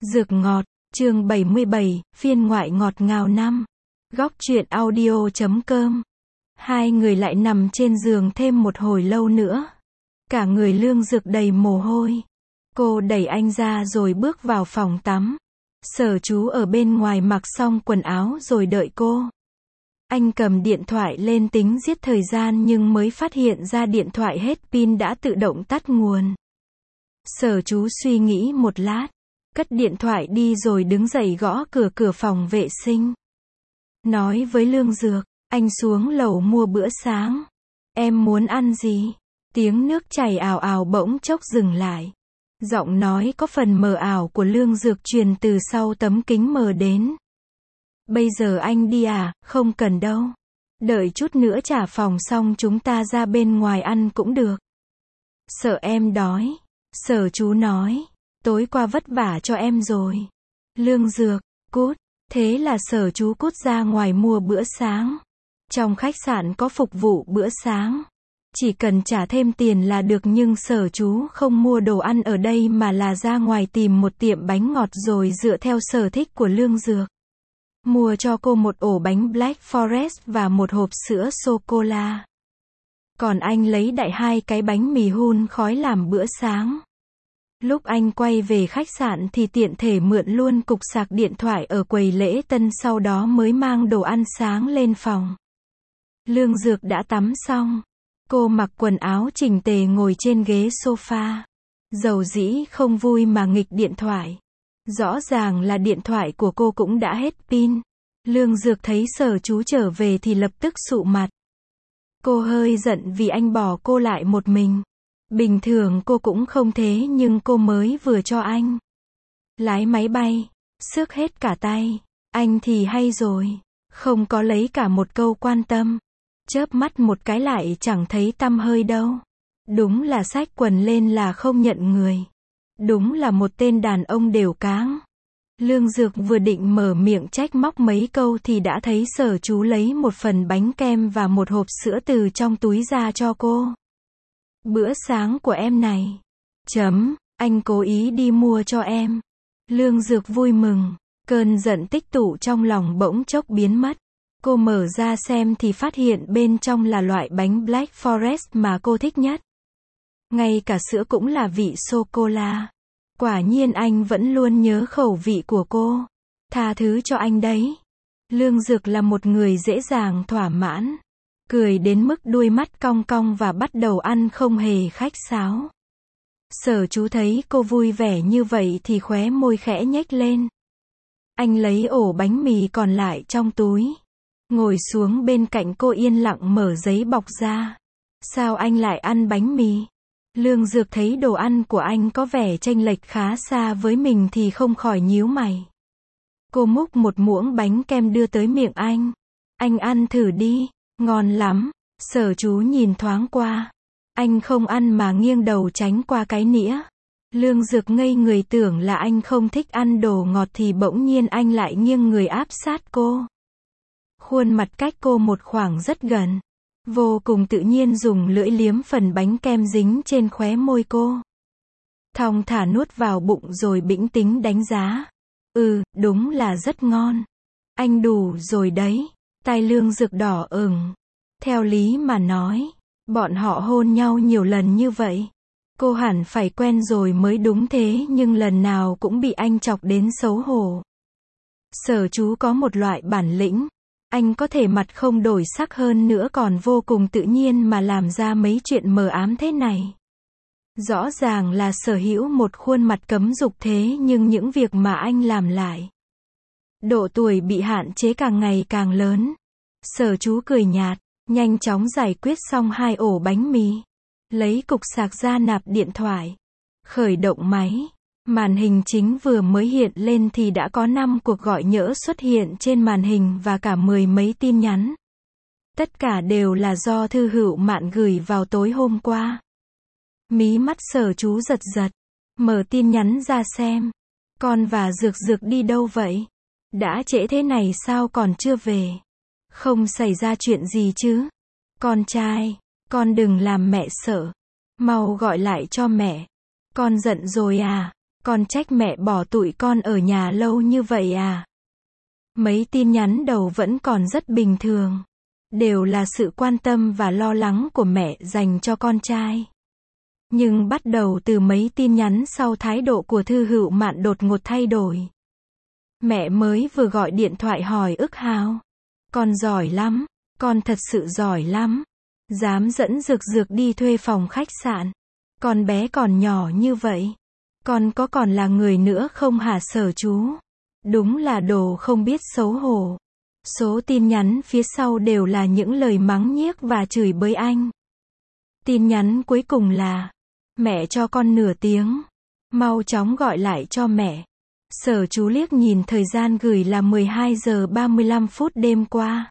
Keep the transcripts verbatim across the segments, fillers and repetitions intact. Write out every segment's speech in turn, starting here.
Dược ngọt, chương bảy mươi bảy, phiên ngoại ngọt ngào năm. Góc truyện audio chấm com. Hai người lại nằm trên giường thêm một hồi lâu nữa. Cả người Lương Dược đầy mồ hôi. Cô đẩy anh ra rồi bước vào phòng tắm. Sở Chú ở bên ngoài mặc xong quần áo rồi đợi cô. Anh cầm điện thoại lên tính giết thời gian nhưng mới phát hiện ra điện thoại hết pin đã tự động tắt nguồn. Sở Chú suy nghĩ một lát, cất điện thoại đi rồi đứng dậy gõ cửa cửa phòng vệ sinh. Nói với Lương Dược, anh xuống lầu mua bữa sáng. Em muốn ăn gì? Tiếng nước chảy ào ào bỗng chốc dừng lại. Giọng nói có phần mờ ảo của Lương Dược truyền từ sau tấm kính mờ đến. Bây giờ anh đi à? Không cần đâu. Đợi chút nữa trả phòng xong chúng ta ra bên ngoài ăn cũng được. Sợ em đói. Sở Chú nói, tối qua vất vả cho em rồi. Lương Dược, cút. Thế là Sở Chú cút ra ngoài mua bữa sáng. Trong khách sạn có phục vụ bữa sáng. Chỉ cần trả thêm tiền là được nhưng Sở Chú không mua đồ ăn ở đây mà là ra ngoài tìm một tiệm bánh ngọt rồi dựa theo sở thích của Lương Dược. Mua cho cô một ổ bánh Black Forest và một hộp sữa sô-cô-la. Còn anh lấy đại hai cái bánh mì hun khói làm bữa sáng. Lúc anh quay về khách sạn thì tiện thể mượn luôn cục sạc điện thoại ở quầy lễ tân sau đó mới mang đồ ăn sáng lên phòng. Lương Dược đã tắm xong. Cô mặc quần áo chỉnh tề ngồi trên ghế sofa. Dầu dĩ không vui mà nghịch điện thoại. Rõ ràng là điện thoại của cô cũng đã hết pin. Lương Dược thấy Sở Chú trở về thì lập tức sụ mặt. Cô hơi giận vì anh bỏ cô lại một mình. Bình thường cô cũng không thế nhưng cô mới vừa cho anh lái máy bay, xước hết cả tay. Anh thì hay rồi, không có lấy cả một câu quan tâm. Chớp mắt một cái lại chẳng thấy tăm hơi đâu. Đúng là xách quần lên là không nhận người. Đúng là một tên đàn ông đều cáng. Lương Dược vừa định mở miệng trách móc mấy câu thì đã thấy Sở Chú lấy một phần bánh kem và một hộp sữa từ trong túi ra cho cô. Bữa sáng của em này. Chấm, anh cố ý đi mua cho em. Lương Dược vui mừng. Cơn giận tích tụ trong lòng bỗng chốc biến mất. Cô mở ra xem thì phát hiện bên trong là loại bánh Black Forest mà cô thích nhất. Ngay cả sữa cũng là vị sô-cô-la. Quả nhiên anh vẫn luôn nhớ khẩu vị của cô. Tha thứ cho anh đấy. Lương Dược là một người dễ dàng thỏa mãn. Cười đến mức đuôi mắt cong cong và bắt đầu ăn không hề khách sáo. Sở Chú thấy cô vui vẻ như vậy thì khóe môi khẽ nhếch lên. Anh lấy ổ bánh mì còn lại trong túi. Ngồi xuống bên cạnh cô yên lặng mở giấy bọc ra. Sao anh lại ăn bánh mì? Lương Dược thấy đồ ăn của anh có vẻ chênh lệch khá xa với mình thì không khỏi nhíu mày. Cô múc một muỗng bánh kem đưa tới miệng anh. Anh ăn thử đi, ngon lắm. Sở Chú nhìn thoáng qua. Anh không ăn mà nghiêng đầu tránh qua cái nĩa. Lương Dược ngây người tưởng là anh không thích ăn đồ ngọt thì bỗng nhiên anh lại nghiêng người áp sát cô. Khuôn mặt cách cô một khoảng rất gần. Vô cùng tự nhiên dùng lưỡi liếm phần bánh kem dính trên khóe môi cô. Thong thả nuốt vào bụng rồi bĩnh tính đánh giá. Ừ, đúng là rất ngon. Anh đủ rồi đấy. Tai Lương Dược đỏ ửng. Theo lý mà nói, bọn họ hôn nhau nhiều lần như vậy. Cô hẳn phải quen rồi mới đúng thế nhưng lần nào cũng bị anh chọc đến xấu hổ. Sở Chú có một loại bản lĩnh. Anh có thể mặt không đổi sắc hơn nữa còn vô cùng tự nhiên mà làm ra mấy chuyện mờ ám thế này. Rõ ràng là sở hữu một khuôn mặt cấm dục thế nhưng những việc mà anh làm lại. Độ tuổi bị hạn chế càng ngày càng lớn. Sở Chú cười nhạt, nhanh chóng giải quyết xong hai ổ bánh mì. Lấy cục sạc ra nạp điện thoại. Khởi động máy. Màn hình chính vừa mới hiện lên thì đã có năm cuộc gọi nhỡ xuất hiện trên màn hình và cả mười mấy tin nhắn. Tất cả đều là do Thư Hữu Mạn gửi vào tối hôm qua. Mí mắt Sở Chú giật giật. Mở tin nhắn ra xem. Con và Dược Dược đi đâu vậy? Đã trễ thế này sao còn chưa về? Không xảy ra chuyện gì chứ? Con trai, con đừng làm mẹ sợ. Mau gọi lại cho mẹ. Con giận rồi à? Con trách mẹ bỏ tụi con ở nhà lâu như vậy à? Mấy tin nhắn đầu vẫn còn rất bình thường. Đều là sự quan tâm và lo lắng của mẹ dành cho con trai. Nhưng bắt đầu từ mấy tin nhắn sau thái độ của Thư Hựu Mạn đột ngột thay đổi. Mẹ mới vừa gọi điện thoại hỏi ức hào. Con giỏi lắm, con thật sự giỏi lắm. Dám dẫn Dược Dược đi thuê phòng khách sạn. Con bé còn nhỏ như vậy. Con có còn là người nữa không hả Sở chú? Đúng là đồ không biết xấu hổ. Số tin nhắn phía sau đều là những lời mắng nhiếc và chửi bới anh. Tin nhắn cuối cùng là: mẹ cho con nửa tiếng. Mau chóng gọi lại cho mẹ. Sở chú liếc nhìn thời gian gửi là mười hai giờ ba mươi lăm phút đêm qua.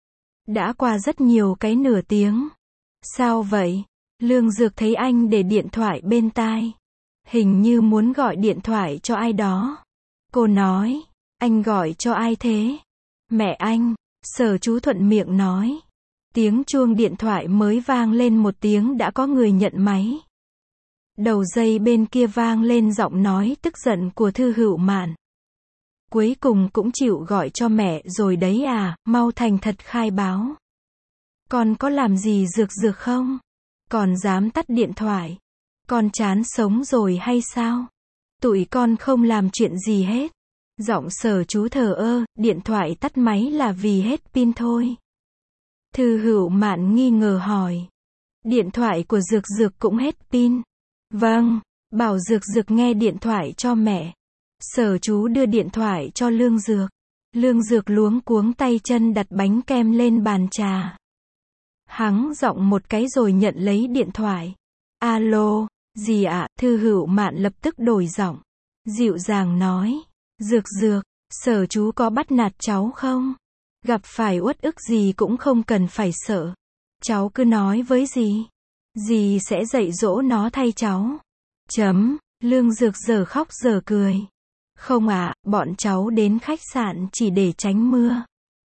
Đã qua rất nhiều cái nửa tiếng. Sao vậy? Lương Dược thấy anh để điện thoại bên tai. Hình như muốn gọi điện thoại cho ai đó. Cô nói: anh gọi cho ai thế? Mẹ anh. Sở chú thuận miệng nói. Tiếng chuông điện thoại mới vang lên một tiếng đã có người nhận máy. Đầu dây bên kia vang lên giọng nói tức giận của Thư Hựu Mạn. Cuối cùng cũng chịu gọi cho mẹ rồi đấy à, mau thành thật khai báo. Con có làm gì Dược Dược không? Còn dám tắt điện thoại. Con chán sống rồi hay sao? Tụi con không làm chuyện gì hết. Giọng Sở chú thờ ơ, điện thoại tắt máy là vì hết pin thôi. Thư Hựu Mạn nghi ngờ hỏi. Điện thoại của Dược Dược cũng hết pin. Vâng, bảo Dược Dược nghe điện thoại cho mẹ. Sở chú đưa điện thoại cho Lương Dược. Lương Dược luống cuống tay chân đặt bánh kem lên bàn trà. Hắng giọng một cái rồi nhận lấy điện thoại. Alo, gì ạ? Thư Hựu Mạn lập tức đổi giọng. Dịu dàng nói. Dược Dược, Sở chú có bắt nạt cháu không? Gặp phải uất ức gì cũng không cần phải sợ. Cháu cứ nói với dì. Dì sẽ dạy dỗ nó thay cháu. Chấm. Lương Dược giờ khóc giờ cười. Không ạ, à, bọn cháu đến khách sạn chỉ để tránh mưa.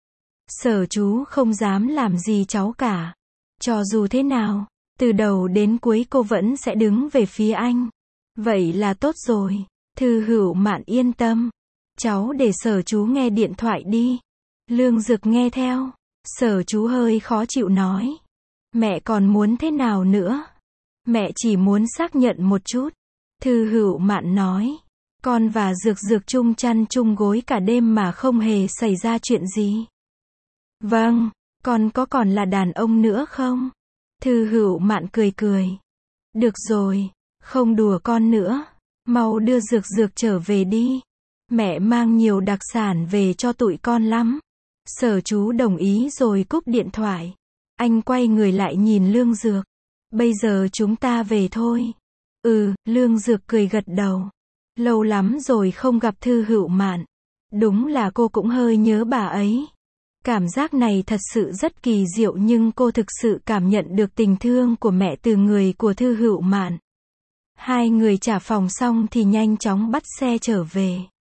Sở chú không dám làm gì cháu cả. Cho dù thế nào, từ đầu đến cuối cô vẫn sẽ đứng về phía anh. Vậy là tốt rồi. Thư Hựu Mạn yên tâm. Cháu để Sở chú nghe điện thoại đi. Lương Dược nghe theo. Sở chú hơi khó chịu nói. Mẹ còn muốn thế nào nữa? Mẹ chỉ muốn xác nhận một chút. Thư Hựu Mạn nói. Con và Dược Dược chung chăn chung gối cả đêm mà không hề xảy ra chuyện gì. Vâng, con có còn là đàn ông nữa không? Thư Hựu Mạn cười cười. Được rồi, không đùa con nữa. Mau đưa Dược Dược trở về đi. Mẹ mang nhiều đặc sản về cho tụi con lắm. Sở chú đồng ý rồi cúp điện thoại. Anh quay người lại nhìn Lương Dược. Bây giờ chúng ta về thôi. Ừ, Lương Dược cười gật đầu. Lâu lắm rồi không gặp Thư Hựu Mạn. Đúng là cô cũng hơi nhớ bà ấy. Cảm giác này thật sự rất kỳ diệu nhưng cô thực sự cảm nhận được tình thương của mẹ từ người của Thư Hựu Mạn. Hai người trả phòng xong thì nhanh chóng bắt xe trở về.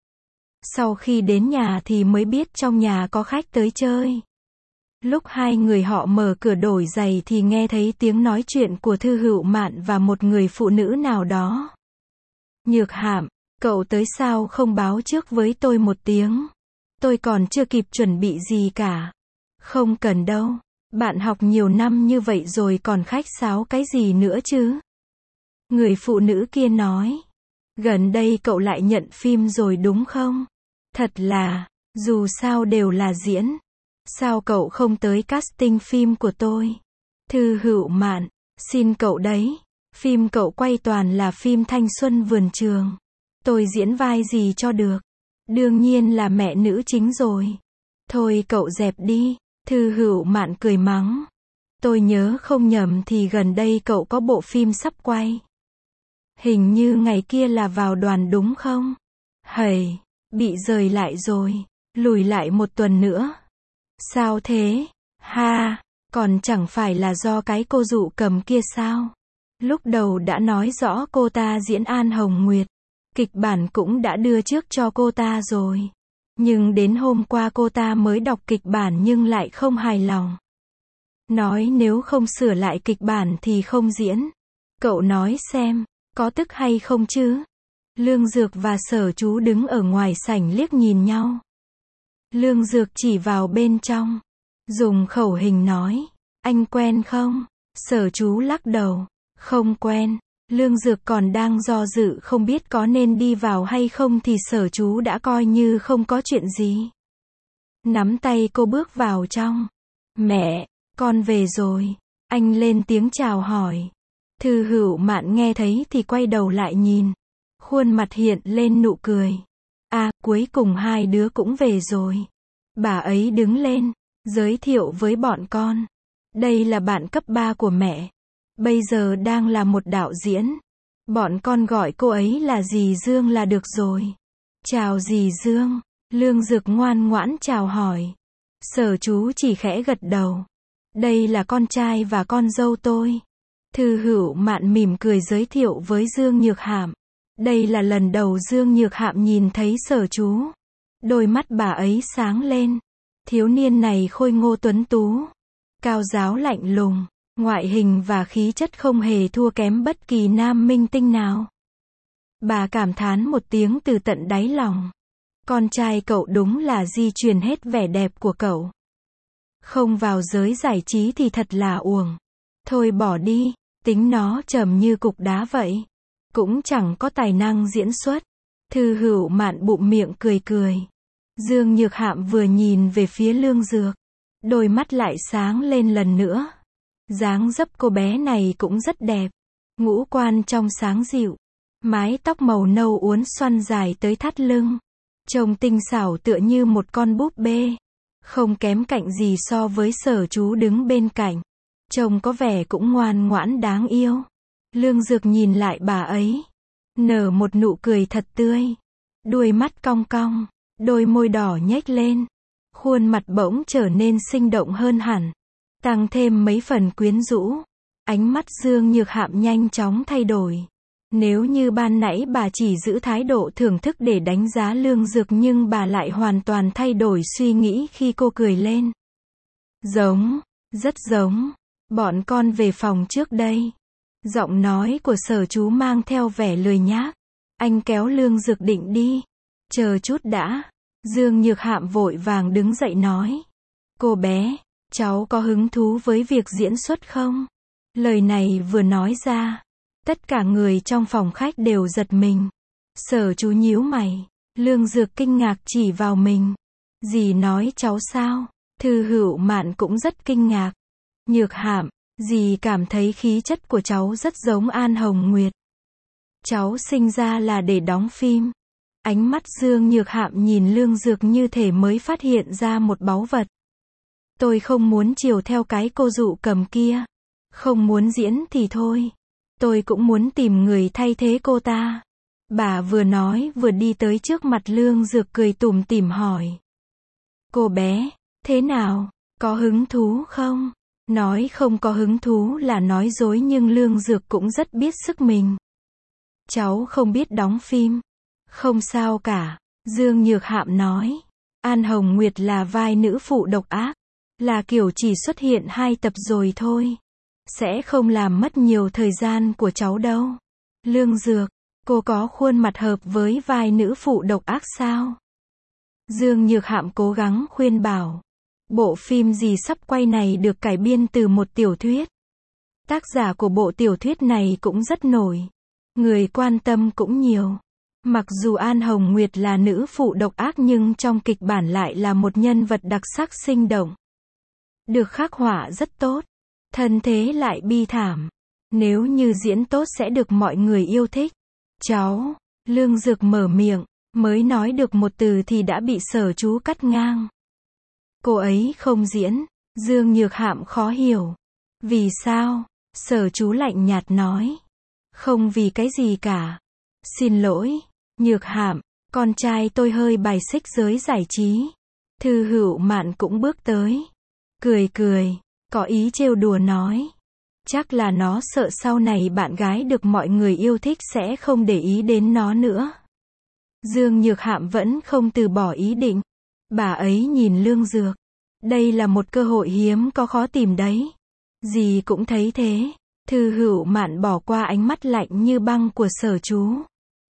Sau khi đến nhà thì mới biết trong nhà có khách tới chơi. Lúc hai người họ mở cửa đổi giày thì nghe thấy tiếng nói chuyện của Thư Hựu Mạn và một người phụ nữ nào đó. Nhược Hạm, cậu tới sao không báo trước với tôi một tiếng? Tôi còn chưa kịp chuẩn bị gì cả. Không cần đâu. Bạn học nhiều năm như vậy rồi còn khách sáo cái gì nữa chứ? Người phụ nữ kia nói. Gần đây cậu lại nhận phim rồi đúng không? Thật là, dù sao đều là diễn. Sao cậu không tới casting phim của tôi? Thư Hựu Mạn, xin cậu đấy. Phim cậu quay toàn là phim thanh xuân vườn trường. Tôi diễn vai gì cho được? Đương nhiên là mẹ nữ chính rồi. Thôi cậu dẹp đi. Thư Hựu Mạn cười mắng. Tôi nhớ không nhầm thì gần đây cậu có bộ phim sắp quay. Hình như ngày kia là vào đoàn đúng không? Hầy, bị rời lại rồi. Lùi lại một tuần nữa. Sao thế? Ha, còn chẳng phải là do cái cô dụ cầm kia sao? Lúc đầu đã nói rõ cô ta diễn An Hồng Nguyệt. Kịch bản cũng đã đưa trước cho cô ta rồi. Nhưng đến hôm qua cô ta mới đọc kịch bản nhưng lại không hài lòng. Nói nếu không sửa lại kịch bản thì không diễn. Cậu nói xem, có tức hay không chứ? Lương Dược và Sở Chú đứng ở ngoài sảnh liếc nhìn nhau. Lương Dược chỉ vào bên trong, dùng khẩu hình nói, anh quen không? Sở Chú lắc đầu, không quen. Lương Dược còn đang do dự không biết có nên đi vào hay không thì Sở Chú đã coi như không có chuyện gì. Nắm tay cô bước vào trong. Mẹ, con về rồi. Anh lên tiếng chào hỏi. Thư Hữu Mạn nghe thấy thì quay đầu lại nhìn. Khuôn mặt hiện lên nụ cười. À, cuối cùng hai đứa cũng về rồi. Bà ấy đứng lên, giới thiệu với bọn con. Đây là bạn cấp ba của mẹ. Bây giờ đang là một đạo diễn. Bọn con gọi cô ấy là dì Dương là được rồi. Chào dì Dương. Lương Dược ngoan ngoãn chào hỏi. Sở Chú chỉ khẽ gật đầu. Đây là con trai và con dâu tôi. Thư Hữu Mạn mỉm cười giới thiệu với Dương Nhược Hạm. Đây là lần đầu Dương Nhược Hạm nhìn thấy Sở Chú. Đôi mắt bà ấy sáng lên. Thiếu niên này khôi ngô tuấn tú, cao ráo lạnh lùng, ngoại hình và khí chất không hề thua kém bất kỳ nam minh tinh nào. Bà cảm thán một tiếng từ tận đáy lòng. Con trai cậu đúng là di truyền hết vẻ đẹp của cậu. Không vào giới giải trí thì thật là uổng. Thôi bỏ đi, tính nó trầm như cục đá vậy. Cũng chẳng có tài năng diễn xuất. Thư Hữu Mạn bụm miệng cười cười. Dương Nhược Hạm vừa nhìn về phía Lương Dược, đôi mắt lại sáng lên lần nữa. Dáng dấp cô bé này cũng rất đẹp. Ngũ quan trong sáng dịu, mái tóc màu nâu uốn xoăn dài tới thắt lưng, trông tinh xảo tựa như một con búp bê. Không kém cạnh gì so với Sở Chú đứng bên cạnh. Trông có vẻ cũng ngoan ngoãn đáng yêu. Lương Dược nhìn lại bà ấy, nở một nụ cười thật tươi. Đuôi mắt cong cong, đôi môi đỏ nhếch lên. Khuôn mặt bỗng trở nên sinh động hơn hẳn, tăng thêm mấy phần quyến rũ. Ánh mắt Dương Nhược Hạm nhanh chóng thay đổi. Nếu như ban nãy bà chỉ giữ thái độ thưởng thức để đánh giá Lương Dược nhưng bà lại hoàn toàn thay đổi suy nghĩ khi cô cười lên. Giống, rất giống. Bọn con về phòng trước đây. Giọng nói của Sở Chú mang theo vẻ lười nhác. Anh kéo Lương Dược định đi. Chờ chút đã. Dương Nhược Hạm vội vàng đứng dậy nói. Cô bé, cháu có hứng thú với việc diễn xuất không? Lời này vừa nói ra, tất cả người trong phòng khách đều giật mình. Sở Chú nhíu mày. Lương Dược kinh ngạc chỉ vào mình. Dì nói cháu sao? Thư Hữu Mạn cũng rất kinh ngạc. Nhược Hạm, dì cảm thấy khí chất của cháu rất giống An Hồng Nguyệt. Cháu sinh ra là để đóng phim. Ánh mắt Dương Nhược Hạm nhìn Lương Dược như thể mới phát hiện ra một báu vật. Tôi không muốn chiều theo cái cô dụ cầm kia. Không muốn diễn thì thôi. Tôi cũng muốn tìm người thay thế cô ta. Bà vừa nói vừa đi tới trước mặt Lương Dược cười tủm tỉm hỏi. Cô bé, thế nào? Có hứng thú không? Nói không có hứng thú là nói dối nhưng Lương Dược cũng rất biết sức mình. Cháu không biết đóng phim. Không sao cả. Dương Nhược Hạm nói. An Hồng Nguyệt là vai nữ phụ độc ác. Là kiểu chỉ xuất hiện hai tập rồi thôi. Sẽ không làm mất nhiều thời gian của cháu đâu. Lương Dược, cô có khuôn mặt hợp với vai nữ phụ độc ác sao? Dương Nhược Hạm cố gắng khuyên bảo. Bộ phim gì sắp quay này được cải biên từ một tiểu thuyết. Tác giả của bộ tiểu thuyết này cũng rất nổi. Người quan tâm cũng nhiều. Mặc dù An Hồng Nguyệt là nữ phụ độc ác nhưng trong kịch bản lại là một nhân vật đặc sắc sinh động. Được khắc họa rất tốt. Thân thế lại bi thảm. Nếu như diễn tốt sẽ được mọi người yêu thích. Cháu, Lương Dược mở miệng, mới nói được một từ thì đã bị Sở Chú cắt ngang. Cô ấy không diễn. Dương Nhược Hạm khó hiểu. Vì sao? Sở Chú lạnh nhạt nói. Không vì cái gì cả. Xin lỗi, Nhược Hạm, con trai tôi hơi bài xích giới giải trí. Thư Hữu Mạn cũng bước tới. Cười cười, có ý trêu đùa nói. Chắc là nó sợ sau này bạn gái được mọi người yêu thích sẽ không để ý đến nó nữa. Dương Nhược Hạm vẫn không từ bỏ ý định. Bà ấy nhìn Lương Dược. Đây là một cơ hội hiếm có khó tìm đấy. Dì cũng thấy thế. Thư Hữu Mạn bỏ qua ánh mắt lạnh như băng của Sở Chú.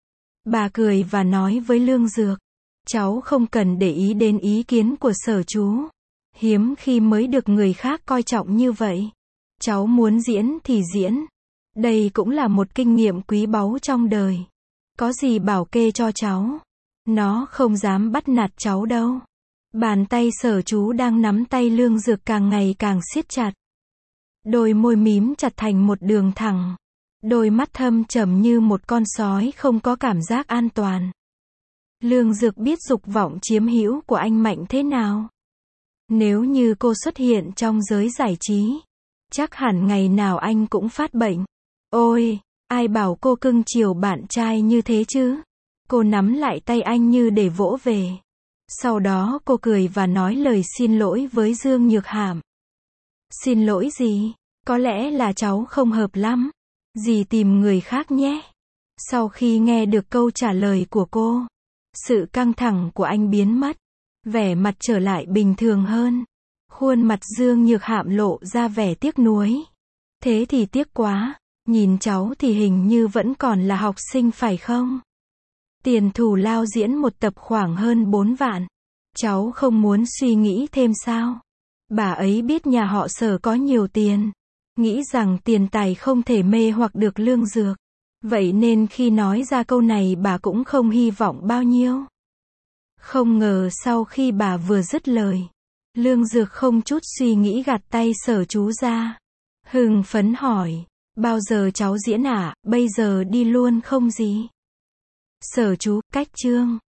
Bà cười và nói với Lương Dược. Cháu không cần để ý đến ý kiến của Sở chú. Hiếm khi mới được người khác coi trọng như vậy. Cháu muốn diễn thì diễn. Đây cũng là một kinh nghiệm quý báu trong đời. Có gì bảo kê cho cháu. Nó không dám bắt nạt cháu đâu. Bàn tay Sở chú đang nắm tay Lương Dược càng ngày càng siết chặt. Đôi môi mím chặt thành một đường thẳng. Đôi mắt thâm trầm như một con sói không có cảm giác an toàn. Lương Dược biết dục vọng chiếm hữu của anh mạnh thế nào. Nếu như cô xuất hiện trong giới giải trí, chắc hẳn ngày nào anh cũng phát bệnh. Ôi, ai bảo cô cưng chiều bạn trai như thế chứ? Cô nắm lại tay anh như để vỗ về. Sau đó cô cười và nói lời xin lỗi với Dương Nhược Hàm. Xin lỗi gì? Có lẽ là cháu không hợp lắm. Dì tìm người khác nhé. Sau khi nghe được câu trả lời của cô, sự căng thẳng của anh biến mất. Vẻ mặt trở lại bình thường hơn. Khuôn mặt Dương Nhược Hàm lộ ra vẻ tiếc nuối. Thế thì tiếc quá. Nhìn cháu thì hình như vẫn còn là học sinh phải không? Tiền thù lao diễn một tập khoảng hơn bốn vạn. Cháu không muốn suy nghĩ thêm sao? Bà ấy biết nhà họ Sở có nhiều tiền. Nghĩ rằng tiền tài không thể mê hoặc được Lương Dược. Vậy nên khi nói ra câu này bà cũng không hy vọng bao nhiêu. Không ngờ sau khi bà vừa dứt lời, Lương Dược không chút suy nghĩ gạt tay Sở chú ra. Hưng phấn hỏi, bao giờ cháu diễn ạ, à? Bây giờ đi luôn không gì? Sở chú, cách chương.